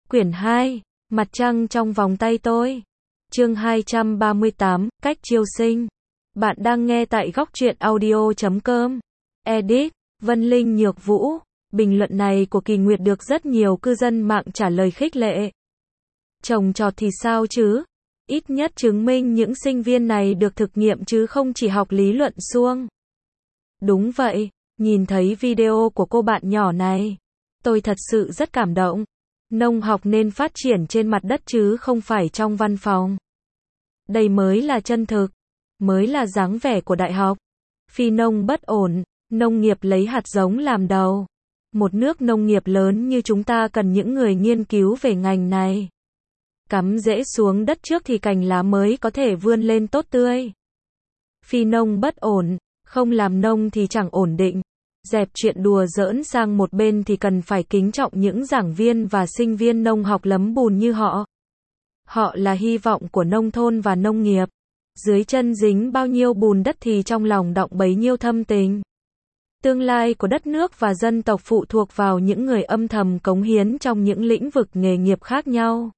Quyển 2, Mặt trăng trong vòng tay tôi. Chương 238, cách chiêu sinh. Bạn đang nghe tại góc truyện audio.com. Edit, Vân Linh Nhược Vũ. Bình luận này của Kỳ Nguyệt được rất nhiều cư dân mạng trả lời khích lệ. Trồng trọt thì sao chứ? Ít nhất chứng minh những sinh viên này được thực nghiệm chứ không chỉ học lý luận suông. Đúng vậy, nhìn thấy video của cô bạn nhỏ này, tôi thật sự rất cảm động. Nông học nên phát triển trên mặt đất chứ không phải trong văn phòng. Đây mới là chân thực, mới là dáng vẻ của đại học. Phi nông bất ổn, nông nghiệp lấy hạt giống làm đầu. Một nước nông nghiệp lớn như chúng ta cần những người nghiên cứu về ngành này. Cắm rễ xuống đất trước thì cành lá mới có thể vươn lên tốt tươi. Phi nông bất ổn, không làm nông thì chẳng ổn định. Dẹp chuyện đùa giỡn sang một bên thì cần phải kính trọng những giảng viên và sinh viên nông học lấm bùn như họ. Họ là hy vọng của nông thôn và nông nghiệp. Dưới chân dính bao nhiêu bùn đất thì trong lòng đọng bấy nhiêu thâm tình. Tương lai của đất nước và dân tộc phụ thuộc vào những người âm thầm cống hiến trong những lĩnh vực nghề nghiệp khác nhau.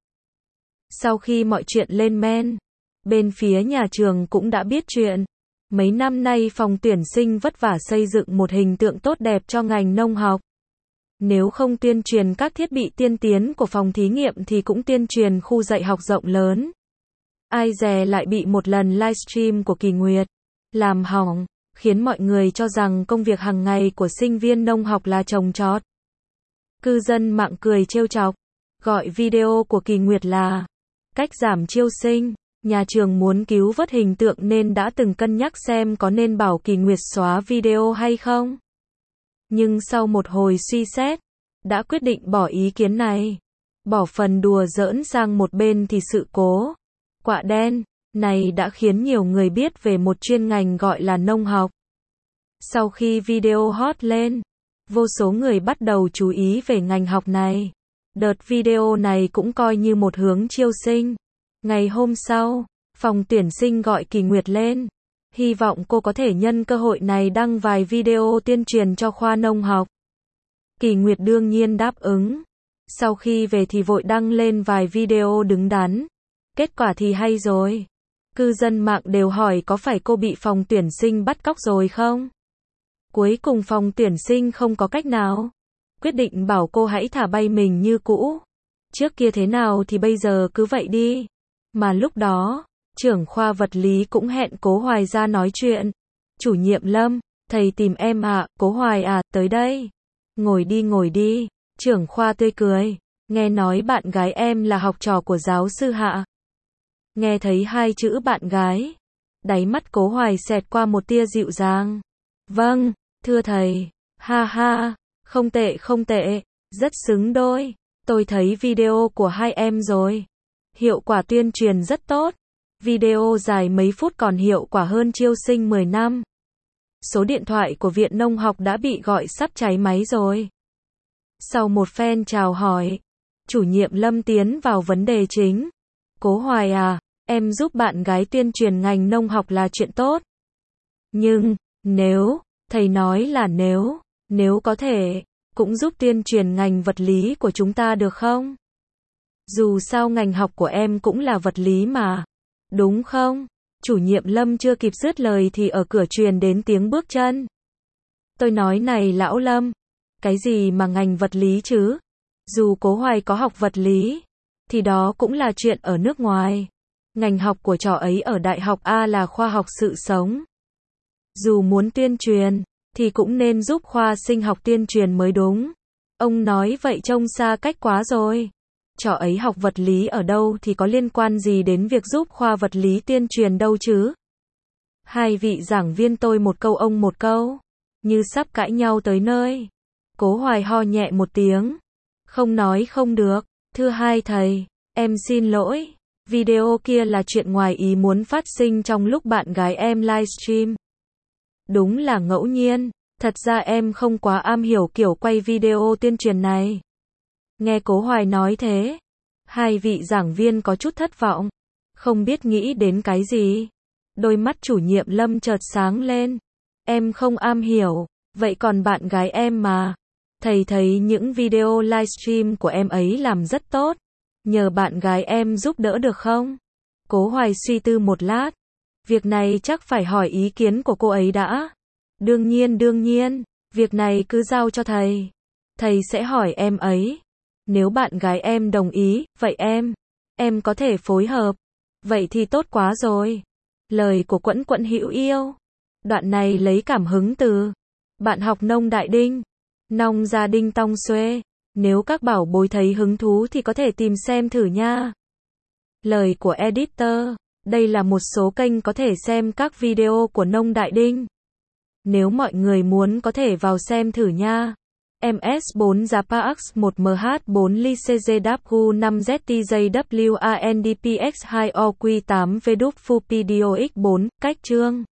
Sau khi mọi chuyện lên men, bên phía nhà trường cũng đã biết chuyện. Mấy năm nay phòng tuyển sinh vất vả xây dựng một hình tượng tốt đẹp cho ngành nông học. Nếu không tuyên truyền các thiết bị tiên tiến của phòng thí nghiệm thì cũng tuyên truyền khu dạy học rộng lớn. Ai dè lại bị một lần livestream của Kỳ Nguyệt làm hỏng, khiến mọi người cho rằng công việc hàng ngày của sinh viên nông học là trồng trọt. Cư dân mạng cười trêu chọc, gọi video của Kỳ Nguyệt là cách giảm chiêu sinh. Nhà trường muốn cứu vớt hình tượng nên đã từng cân nhắc xem có nên bảo Kỳ Nguyệt xóa video hay không. Nhưng sau một hồi suy xét, đã quyết định bỏ ý kiến này. Bỏ phần đùa giỡn sang một bên thì sự cố quạ đen này đã khiến nhiều người biết về một chuyên ngành gọi là nông học. Sau khi video hot lên, vô số người bắt đầu chú ý về ngành học này. Đợt video này cũng coi như một hướng chiêu sinh. Ngày hôm sau, phòng tuyển sinh gọi Kỳ Nguyệt lên. Hy vọng cô có thể nhân cơ hội này đăng vài video tuyên truyền cho khoa nông học. Kỳ Nguyệt đương nhiên đáp ứng. Sau khi về thì vội đăng lên vài video đứng đắn. Kết quả thì hay rồi. Cư dân mạng đều hỏi có phải cô bị phòng tuyển sinh bắt cóc rồi không? Cuối cùng phòng tuyển sinh không có cách nào. Quyết định bảo cô hãy thả bay mình như cũ. Trước kia thế nào thì bây giờ cứ vậy đi. Mà lúc đó, trưởng khoa vật lý cũng hẹn Cố Hoài ra nói chuyện. Chủ nhiệm Lâm, thầy tìm em ạ, Cố Hoài à, tới đây. Ngồi đi. Trưởng khoa tươi cười. Nghe nói bạn gái em là học trò của giáo sư Hạ. Nghe thấy hai chữ bạn gái, đáy mắt Cố Hoài xẹt qua một tia dịu dàng. Vâng, thưa thầy. Ha ha, không tệ, rất xứng đôi. Tôi thấy video của hai em rồi. Hiệu quả tuyên truyền rất tốt. Video dài mấy phút còn hiệu quả hơn chiêu sinh 10 năm. Số điện thoại của Viện Nông học đã bị gọi sắp cháy máy rồi. Sau một phen chào hỏi, chủ nhiệm Lâm tiến vào vấn đề chính. Cố Hoài à, em giúp bạn gái tuyên truyền ngành nông học là chuyện tốt. Nhưng, thầy nói là nếu có thể, cũng giúp tuyên truyền ngành vật lý của chúng ta được không? Dù sao ngành học của em cũng là vật lý mà. Đúng không? Chủ nhiệm Lâm chưa kịp dứt lời thì ở cửa truyền đến tiếng bước chân. Tôi nói này lão Lâm, cái gì mà ngành vật lý chứ? Dù Cố Hoài có học vật lý, thì đó cũng là chuyện ở nước ngoài. Ngành học của trò ấy ở Đại học A là khoa học sự sống. Dù muốn tuyên truyền, thì cũng nên giúp khoa sinh học tuyên truyền mới đúng. Ông nói vậy trông xa cách quá rồi. Trò ấy học vật lý ở đâu thì có liên quan gì đến việc giúp khoa vật lý tuyên truyền đâu chứ? Hai vị giảng viên tôi một câu ông một câu, như sắp cãi nhau tới nơi. Cố Hoài ho nhẹ một tiếng. Không nói không được. Thưa hai thầy, em xin lỗi. Video kia là chuyện ngoài ý muốn phát sinh trong lúc bạn gái em livestream. Đúng là ngẫu nhiên. Thật ra em không quá am hiểu kiểu quay video tuyên truyền này. Nghe Cố Hoài nói thế, hai vị giảng viên có chút thất vọng, không biết nghĩ đến cái gì. Đôi mắt chủ nhiệm Lâm chợt sáng lên. Em không am hiểu, vậy còn bạn gái em mà? Thầy thấy những video livestream của em ấy làm rất tốt. Nhờ bạn gái em giúp đỡ được không? Cố Hoài suy tư một lát. Việc này chắc phải hỏi ý kiến của cô ấy đã. Đương nhiên, việc này cứ giao cho thầy. Thầy sẽ hỏi em ấy. Nếu bạn gái em đồng ý, vậy em có thể phối hợp. Vậy thì tốt quá rồi. Lời của Quẫn Quẫn hữu yêu. Đoạn này lấy cảm hứng từ bạn học nông đại đinh. Nông gia đinh tong xuê. Nếu các bảo bối thấy hứng thú thì có thể tìm xem thử nha. Lời của editor. Đây là một số kênh có thể xem các video của nông đại đinh. Nếu mọi người muốn có thể vào xem thử nha. MS4 Japax 1 MH4 LCGW 5 ZTJWANDPX2 OQ8 VDUPFUPDOX4, cách chương.